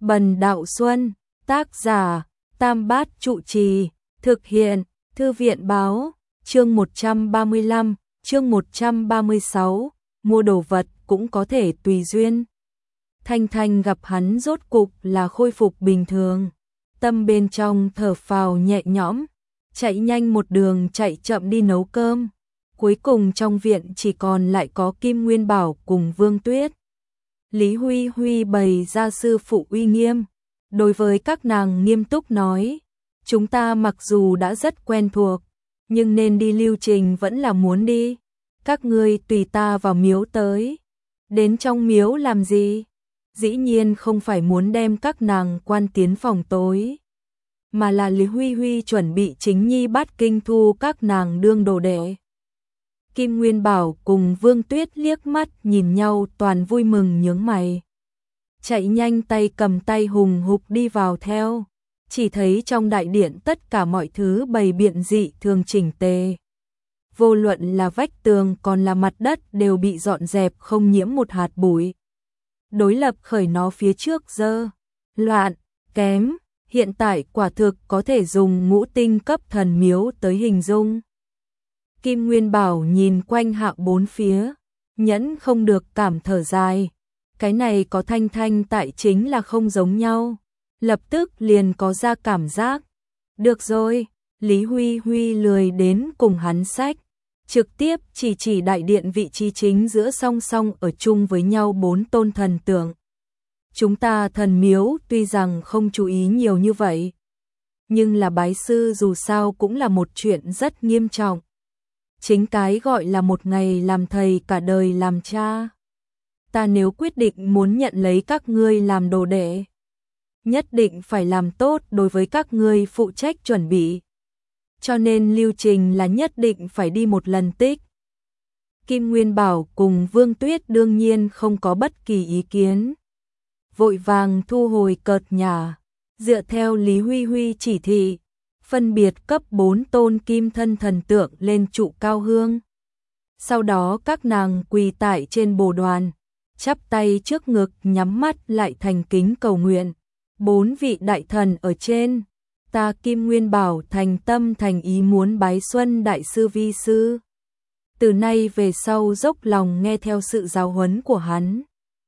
Bần Đạo Xuân, tác giả, Tam Bát Trụ Trì, thực hiện, Thư viện Báo, chương 135, chương 136, mua đồ vật cũng có thể tùy duyên. Thanh Thanh gặp hắn rốt cục là khôi phục bình thường, tâm bên trong thở phào nhẹ nhõm, chạy nhanh một đường chạy chậm đi nấu cơm. Cuối cùng trong viện chỉ còn lại có Kim Nguyên Bảo cùng Vương Tuyết. Lý Huy Huy bày ra sư phụ uy nghiêm, đối với các nàng nghiêm túc nói, chúng ta mặc dù đã rất quen thuộc, nhưng nên đi lưu trình vẫn là muốn đi. Các ngươi tùy ta vào miếu tới. Đến trong miếu làm gì? Dĩ nhiên không phải muốn đem các nàng quan tiến phòng tối, mà là Lý Huy Huy chuẩn bị chính nhi bát kinh thu các nàng đương đồ đệ. Kim Nguyên Bảo cùng Vương Tuyết liếc mắt nhìn nhau toàn vui mừng nhướng mày. Chạy nhanh tay cầm tay hùng hục đi vào theo, chỉ thấy trong đại điện tất cả mọi thứ bày biện dị thường chỉnh tề. Vô luận là vách tường còn là mặt đất đều bị dọn dẹp không nhiễm một hạt bụi. Đối lập khởi nó phía trước dơ, loạn, kém, hiện tại quả thực có thể dùng ngũ tinh cấp thần miếu tới hình dung. Kim Nguyên Bảo nhìn quanh hạ bốn phía, nhẫn không được cảm thở dài. Cái này có Thanh Thanh tại chính là không giống nhau. Lập tức liền có ra cảm giác. Được rồi, Lý Huy Huy lười đến cùng hắn sách. Trực tiếp chỉ đại điện vị trí chính giữa song song ở chung với nhau 4 tôn thần tượng. Chúng ta thần miếu tuy rằng không chú ý nhiều như vậy, nhưng là bái sư dù sao cũng là một chuyện rất nghiêm trọng. Chính cái gọi là một ngày làm thầy cả đời làm cha. Ta nếu quyết định muốn nhận lấy các ngươi làm đồ đệ, nhất định phải làm tốt đối với các ngươi phụ trách chuẩn bị. Cho nên lưu trình là nhất định phải đi một lần tích. Kim Nguyên Bảo cùng Vương Tuyết đương nhiên không có bất kỳ ý kiến. Vội vàng thu hồi cợt nhả, dựa theo Lý Huy Huy chỉ thị, phân biệt cấp 4 tôn kim thân thần tượng lên trụ cao hương. Sau đó các nàng quỳ tại trên bồ đoàn, chắp tay trước ngực nhắm mắt lại thành kính cầu nguyện. 4 vị đại thần ở trên, ta Kim Nguyên Bảo thành tâm thành ý muốn bái Xuân Đại Sư vi sư. Từ nay về sau dốc lòng nghe theo sự giáo huấn của hắn.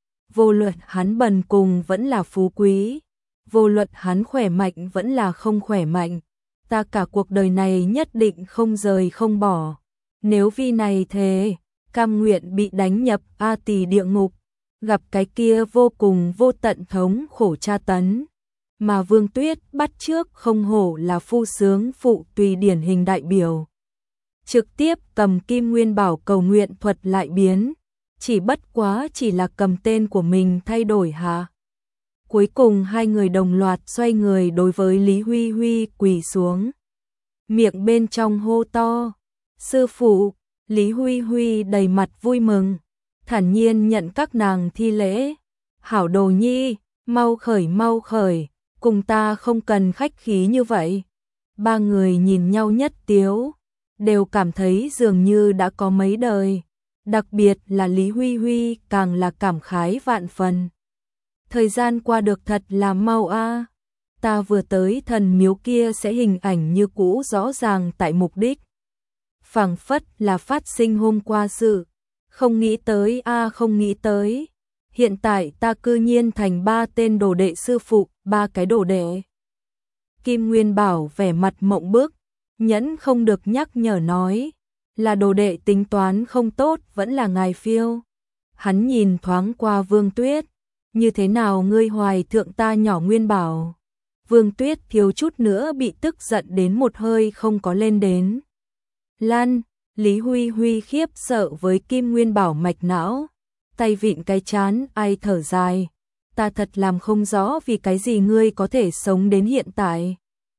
Vô luận hắn bần cùng vẫn là phú quý, vô luận hắn khỏe mạnh vẫn là không khỏe mạnh, ta cả cuộc đời này nhất định không rời không bỏ. Nếu vì này thề, cam nguyện bị đánh nhập A Tỳ địa ngục, gặp cái kia vô cùng vô tận thống khổ tra tấn. Mà Vương Tuyết bắt trước không hổ là phu sướng phụ tùy điển hình đại biểu. Trực tiếp cầm Kim Nguyên Bảo cầu nguyện thuật lại biến, chỉ bất quá chỉ là cầm tên của mình thay đổi hả? Cuối cùng hai người đồng loạt xoay người đối với Lý Huy Huy quỳ xuống. Miệng bên trong hô to, sư phụ. Lý Huy Huy đầy mặt vui mừng, thản nhiên nhận các nàng thi lễ. Hảo đồ nhi, mau khởi, cùng ta không cần khách khí như vậy. Ba người nhìn nhau nhất tiếu, đều cảm thấy dường như đã có mấy đời. Đặc biệt là Lý Huy Huy càng là cảm khái vạn phần. Thời gian qua được thật là mau a. Ta vừa tới thần miếu kia sẽ hình ảnh như cũ rõ ràng tại mục đích. Phảng phất là phát sinh hôm qua sự. Không nghĩ tới a, không nghĩ tới. Hiện tại ta cư nhiên thành 3 tên đồ đệ sư phụ, 3 cái đồ đệ. Kim Nguyên Bảo vẻ mặt mộng bức, nhẫn không được nhắc nhở nói, là đồ đệ tính toán không tốt vẫn là ngài phiêu. Hắn nhìn thoáng qua Vương Tuyết, như thế nào ngươi hoài thượng ta nhỏ Nguyên Bảo. Vương Tuyết thiếu chút nữa bị tức giận đến một hơi không có lên đến. Lan, Lý Huy Huy khiếp sợ với Kim Nguyên Bảo mạch não, tay vịn cái chán ai thở dài. Ta thật làm không rõ vì cái gì ngươi có thể sống đến hiện tại.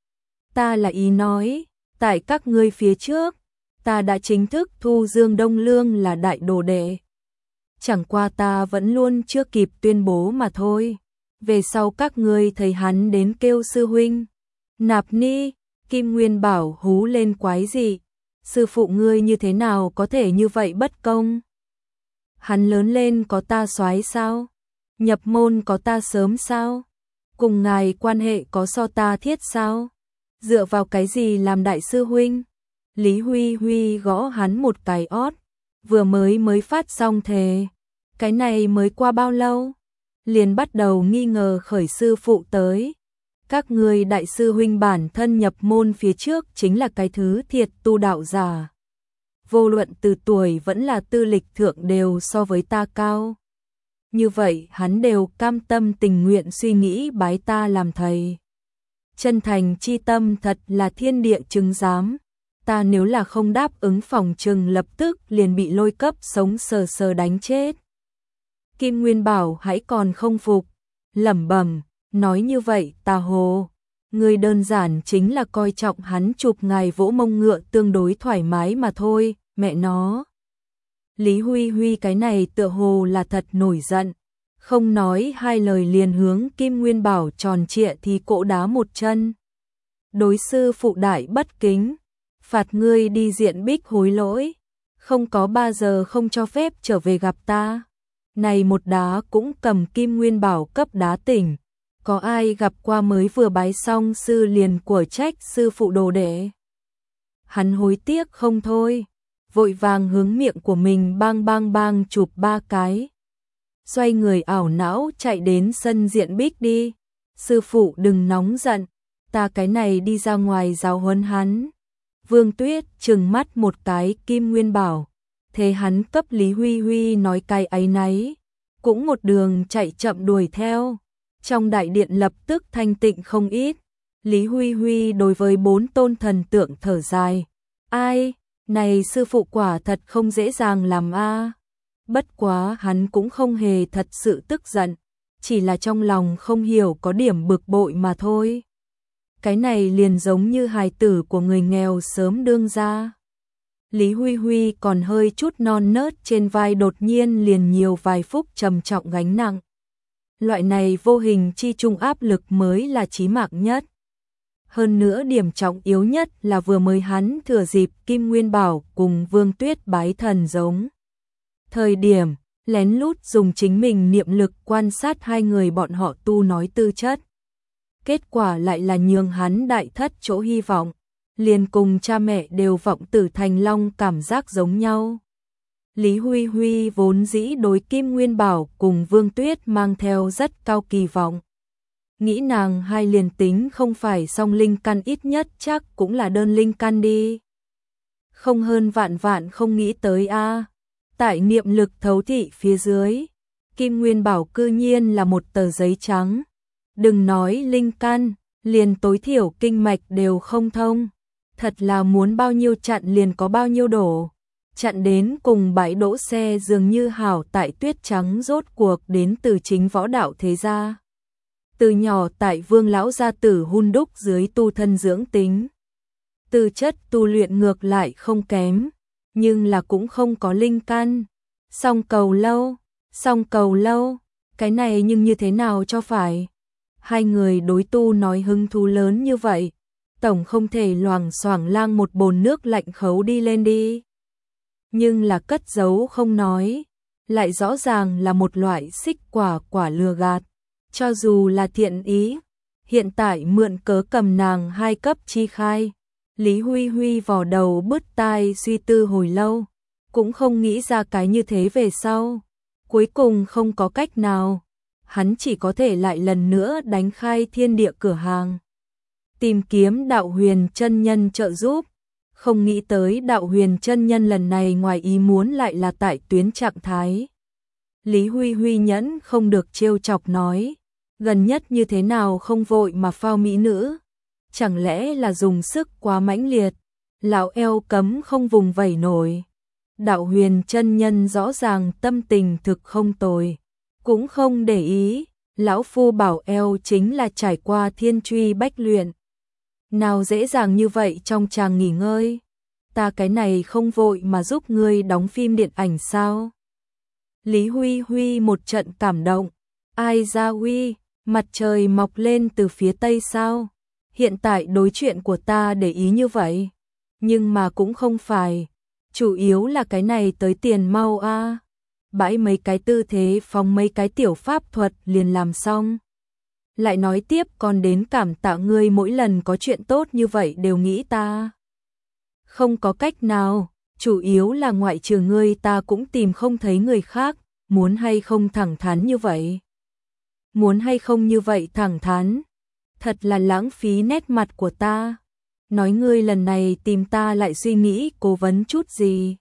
Ta là ý nói, tại các ngươi phía trước, ta đã chính thức thu Dương Đông Lương là đại đồ đệ. Chẳng qua ta vẫn luôn chưa kịp tuyên bố mà thôi. Về sau các ngươi thấy hắn đến kêu sư huynh. Nạp Ni, Kim Nguyên Bảo hú lên quái dị. Sư phụ ngươi như thế nào có thể như vậy bất công? Hắn lớn lên có ta soái sao? Nhập môn có ta sớm sao? cùng ngài quan hệ có so ta thiết sao? Dựa vào cái gì làm đại sư huynh? Lý Huy Huy gõ hắn một cái ót, vừa mới phát xong thề. Cái này mới qua bao lâu? Liền bắt đầu nghi ngờ khởi sư phụ tới. Các ngươi đại sư huynh bản thân nhập môn phía trước chính là cái thứ thiệt tu đạo giả. Vô luận từ tuổi vẫn là tư lịch thượng đều so với ta cao. Như vậy hắn đều cam tâm tình nguyện suy nghĩ bái ta làm thầy. Chân thành chi tâm thật là thiên địa chứng giám. Ta nếu là không đáp ứng phòng trừng lập tức liền bị lôi cấp sống sờ sờ đánh chết. Kim Nguyên Bảo hãy còn không phục, lẩm bẩm, nói như vậy ta hồ. Người đơn giản chính là coi trọng hắn chụp ngài vỗ mông ngựa tương đối thoải mái mà thôi, mẹ nó. Lý Huy Huy cái này tựa hồ là thật nổi giận, không nói hai lời liền hướng Kim Nguyên Bảo tròn trịa thì cỗ đá một chân. Đối sư phụ đại bất kính, phạt ngươi đi diện bích hối lỗi, không có 3 giờ không cho phép trở về gặp ta. Này một đá cũng cầm Kim Nguyên Bảo cấp đá tỉnh. Có ai gặp qua mới vừa bái xong sư liền của trách sư phụ đồ đệ. Hắn hối tiếc không thôi, vội vàng hướng miệng của mình bang bang bang chụp 3 cái. Xoay người ảo não chạy đến sân diện bích đi. Sư phụ đừng nóng giận, ta cái này đi ra ngoài giáo huấn hắn. Vương Tuyết trừng mắt một cái Kim Nguyên Bảo, thế hắn cấp Lý Huy Huy nói cái ấy nấy, cũng một đường chạy chậm đuổi theo. Trong đại điện lập tức thanh tịnh không ít. Lý Huy Huy đối với 4 tôn thần tượng thở dài. Ai, này sư phụ quả thật không dễ dàng làm a. Bất quá hắn cũng không hề thật sự tức giận, chỉ là trong lòng không hiểu có điểm bực bội mà thôi. Cái này liền giống như hài tử của người nghèo sớm đương ra. Lý Huy Huy còn hơi chút non nớt trên vai đột nhiên liền nhiều vài phút trầm trọng gánh nặng. Loại này vô hình chi trung áp lực mới là chí mạng nhất. Hơn nữa điểm trọng yếu nhất là vừa mới hắn thừa dịp Kim Nguyên Bảo cùng Vương Tuyết bái thần giống. Thời điểm, lén lút dùng chính mình niệm lực quan sát hai người bọn họ tu nói tư chất. Kết quả lại là nhường hắn đại thất chỗ hy vọng, liền cùng cha mẹ đều vọng tử thành long cảm giác giống nhau. Lý Huy Huy vốn dĩ đối Kim Nguyên Bảo cùng Vương Tuyết mang theo rất cao kỳ vọng. Nghĩ nàng hai liền tính không phải song linh căn ít nhất chắc cũng là đơn linh căn đi. Không hơn vạn vạn không nghĩ tới a. Tại niệm lực thấu thị phía dưới, Kim Nguyên Bảo cư nhiên là một tờ giấy trắng. Đừng nói linh căn, liền tối thiểu kinh mạch đều không thông. Thật là muốn bao nhiêu chặn liền có bao nhiêu đổ. Chặn đến cùng bãi đỗ xe dường như hảo tại tuyết trắng rốt cuộc đến từ chính võ đạo thế gia. Từ nhỏ tại Vương lão gia tử hun đúc dưới tu thân dưỡng tính. Tư chất tu luyện ngược lại không kém, nhưng là cũng không có linh căn. Song cầu lâu, cái này nhưng như thế nào cho phải. Hai người đối tu nói hứng thú lớn như vậy, tổng không thể loảng xoảng lang một bồn nước lạnh khấu đi lên đi. Nhưng là cất giấu không nói, lại rõ ràng là một loại xích quả lừa gạt. Cho dù là thiện ý, hiện tại mượn cớ cầm nàng hai cấp chi khai. Lý Huy Huy vò đầu bứt tai suy tư hồi lâu, cũng không nghĩ ra cái như thế về sau. Cuối cùng không có cách nào, hắn chỉ có thể lại lần nữa đánh khai thiên địa cửa hàng. Tìm kiếm đạo huyền chân nhân trợ giúp. Không nghĩ tới đạo huyền chân nhân lần này ngoài ý muốn lại là tại tuyến trạng thái. Lý Huy Huy nhẫn không được trêu chọc nói, gần nhất như thế nào không vội mà phao mỹ nữ, chẳng lẽ là dùng sức quá mãnh liệt, lão eo cấm không vùng vẩy nổi. Đạo huyền chân nhân rõ ràng tâm tình thực không tồi, cũng không để ý, lão phu bảo eo chính là trải qua thiên truy bách luyện. Nào dễ dàng như vậy trong chàng nghỉ ngơi, ta cái này không vội mà giúp ngươi đóng phim điện ảnh sao? Lý Huy Huy một trận cảm động, ai ra Huy, mặt trời mọc lên từ phía tây sao? Hiện tại đối chuyện của ta để ý như vậy, nhưng mà cũng không phải, chủ yếu là cái này tới tiền mau a. Bãi mấy cái tư thế phóng mấy cái tiểu pháp thuật liền làm xong. lại nói tiếp còn đến cảm tạ ngươi mỗi lần có chuyện tốt như vậy đều nghĩ ta. Không có cách nào, chủ yếu là ngoại trừ ngươi ta cũng tìm không thấy người khác, muốn hay không thẳng thắn như vậy. Muốn hay không như vậy thẳng thắn, thật là lãng phí nét mặt của ta. Nói ngươi lần này tìm ta lại suy nghĩ cố vấn chút gì.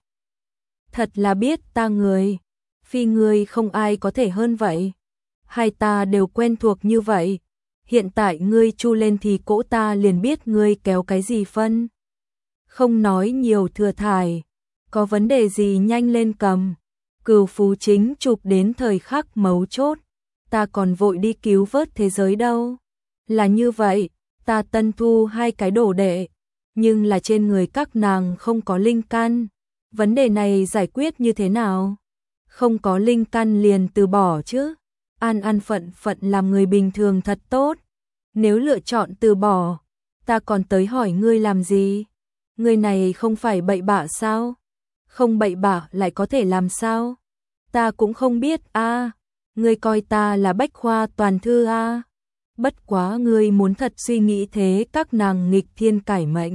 Thật là biết ta người, phi ngươi không ai có thể hơn vậy. Hai ta đều quen thuộc như vậy, hiện tại ngươi chu lên thì cỗ ta liền biết ngươi kéo cái gì phân. Không nói nhiều thừa thải, có vấn đề gì nhanh lên cầm. Cửu Phú chính chụp đến thời khắc mấu chốt, ta còn vội đi cứu vớt thế giới đâu. Là như vậy, ta tân thu 2 cái đồ đệ, nhưng là trên người các nàng không có linh căn. Vấn đề này giải quyết như thế nào? Không có linh căn liền từ bỏ chứ. An an phận phận làm người bình thường thật tốt. Nếu lựa chọn từ bỏ, ta còn tới hỏi ngươi làm gì? Ngươi này không phải bậy bạ sao? Không bậy bạ lại có thể làm sao? Ta cũng không biết a. Ngươi coi ta là bách khoa toàn thư a. Bất quá ngươi muốn thật suy nghĩ thế các nàng nghịch thiên cải mệnh.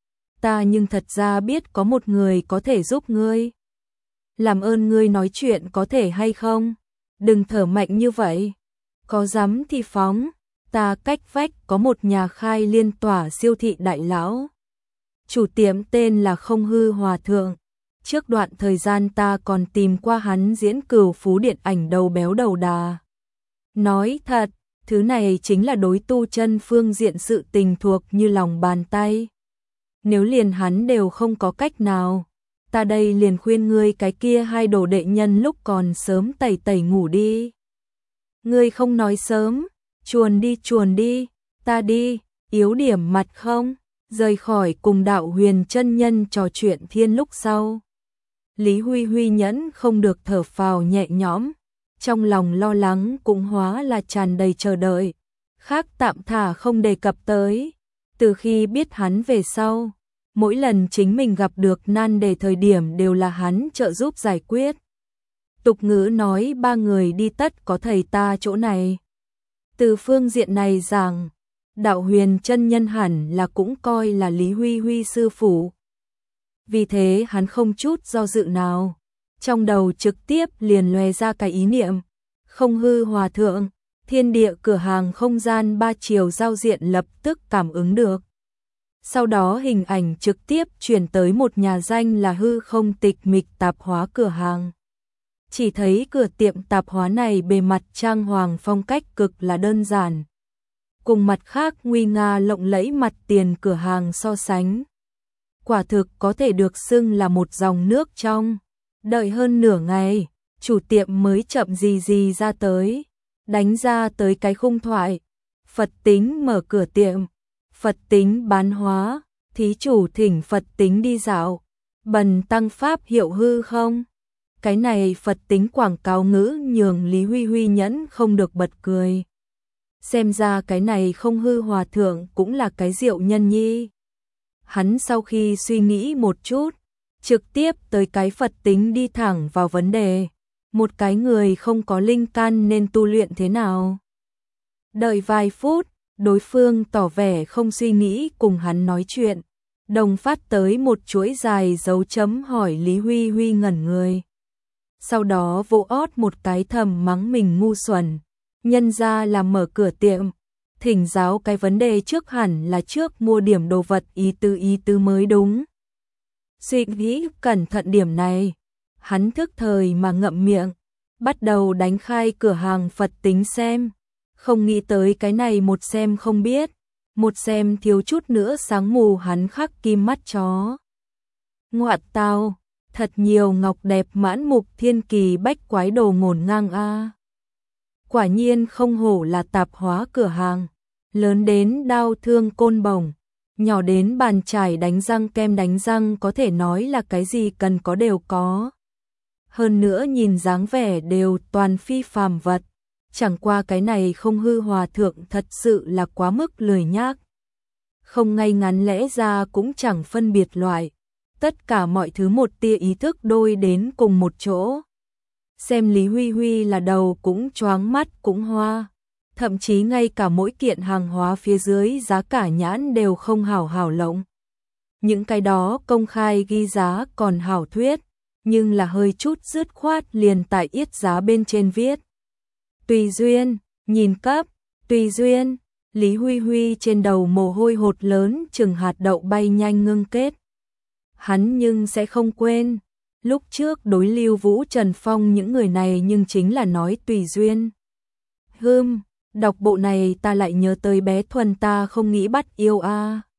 Ta nhưng thật ra biết có một người có thể giúp ngươi. Làm ơn ngươi nói chuyện có thể hay không? Đừng thở mạnh như vậy. Có dám thì phóng. Ta cách vách có một nhà khai liên tỏa siêu thị đại lão. Chủ tiệm tên là Không Hư Hòa Thượng. Trước đoạn thời gian ta còn tìm qua hắn diễn Cửu Phú điện ảnh đầu béo đầu đà. Nói thật, thứ này chính là đối tu chân phương diện sự tình thuộc như lòng bàn tay. Nếu liền hắn đều không có cách nào, ta đây liền khuyên ngươi cái kia 2 đồ đệ nhân lúc còn sớm tẩy tẩy ngủ đi. Ngươi không nói sớm, chuồn đi, ta đi, yếu điểm mặt không? Rời khỏi cùng Đạo Huyền chân nhân trò chuyện thiên lúc sau. Lý Huy Huy nhẫn không được thở phào nhẹ nhõm, trong lòng lo lắng cũng hóa là tràn đầy chờ đợi. Khác tạm thả không đề cập tới, từ khi biết hắn về sau, mỗi lần chính mình gặp được nan đề thời điểm đều là hắn trợ giúp giải quyết. Tục ngữ nói 3 người đi tất có thầy ta chỗ này. Từ phương diện này rằng, Đạo Huyền chân nhân hẳn là cũng coi là Lý Huy Huy sư phụ. Vì thế hắn không chút do dự nào, trong đầu trực tiếp liền lóe ra cái ý niệm, Không Hư Hòa Thượng, thiên địa cửa hàng không gian 3 chiều giao diện lập tức cảm ứng được. Sau đó hình ảnh trực tiếp chuyển tới một nhà danh là Hư Không Tịch Mịch tạp hóa cửa hàng. Chỉ thấy cửa tiệm tạp hóa này bề mặt trang hoàng phong cách cực là đơn giản. Cùng mặt khác nguy nga lộng lẫy mặt tiền cửa hàng so sánh. Quả thực có thể được xưng là một dòng nước trong. Đợi hơn nửa ngày, chủ tiệm mới chậm gì ra tới. Đánh ra tới cái khung thoại. Phật tính mở cửa tiệm. Phật tính bán hóa. Thí chủ thỉnh Phật tính đi dạo. Bần tăng pháp hiệu hư không? Cái này Phật tính quảng cáo ngữ nhường Lý Huy Huy nhẫn không được bật cười. Xem ra cái này Không Hư Hòa Thượng cũng là cái diệu nhân nhi. Hắn sau khi suy nghĩ một chút, trực tiếp tới cái Phật tính đi thẳng vào vấn đề. Một cái người không có linh căn nên tu luyện thế nào? Đợi vài phút, đối phương tỏ vẻ không suy nghĩ cùng hắn nói chuyện. Đồng phát tới một chuỗi dài dấu chấm hỏi Lý Huy Huy ngẩn người. Sau đó vỗ ót một cái thầm mắng mình ngu xuẩn. Nhân ra là mở cửa tiệm, thỉnh giáo cái vấn đề trước hẳn là trước mua điểm đồ vật ý tứ mới đúng. Suy nghĩ cẩn thận điểm này, hắn thức thời mà ngậm miệng, bắt đầu đánh khai cửa hàng Phật tính xem. Không nghĩ tới cái này một xem không biết, một xem thiếu chút nữa sáng mù hắn khắc kim mắt chó. Ngoạn tao, thật nhiều ngọc đẹp mãn mục thiên kỳ bách quái đồ ngổn ngang a. Quả nhiên không hổ là tạp hóa cửa hàng, lớn đến đao thương côn bổng, nhỏ đến bàn chải đánh răng kem đánh răng có thể nói là cái gì cần có đều có. Hơn nữa nhìn dáng vẻ đều toàn phi phàm vật, chẳng qua cái này Không Hư Hòa Thượng thật sự là quá mức lười nhác. Không ngay ngắn lẽ ra cũng chẳng phân biệt loại, tất cả mọi thứ một tia ý thức đôi đến cùng một chỗ. Xem Lý Huy Huy là đầu cũng choáng mắt cũng hoa. thậm chí ngay cả mỗi kiện hàng hóa phía dưới giá cả nhãn đều không hảo hảo lộng. Những cái đó công khai ghi giá còn hảo thuyết, nhưng là hơi chút dứt khoát liền tại yết giá bên trên viết. Tùy duyên, nhìn cấp, tùy duyên, Lý Huy Huy trên đầu mồ hôi hột lớn chừng hạt đậu bay nhanh ngưng kết. Hắn nhưng sẽ không quên, lúc trước đối Lưu Vũ Trần Phong những người này nhưng chính là nói tùy duyên. Đọc bộ này ta lại nhớ tới bé Thuần ta không nghĩ bắt yêu a.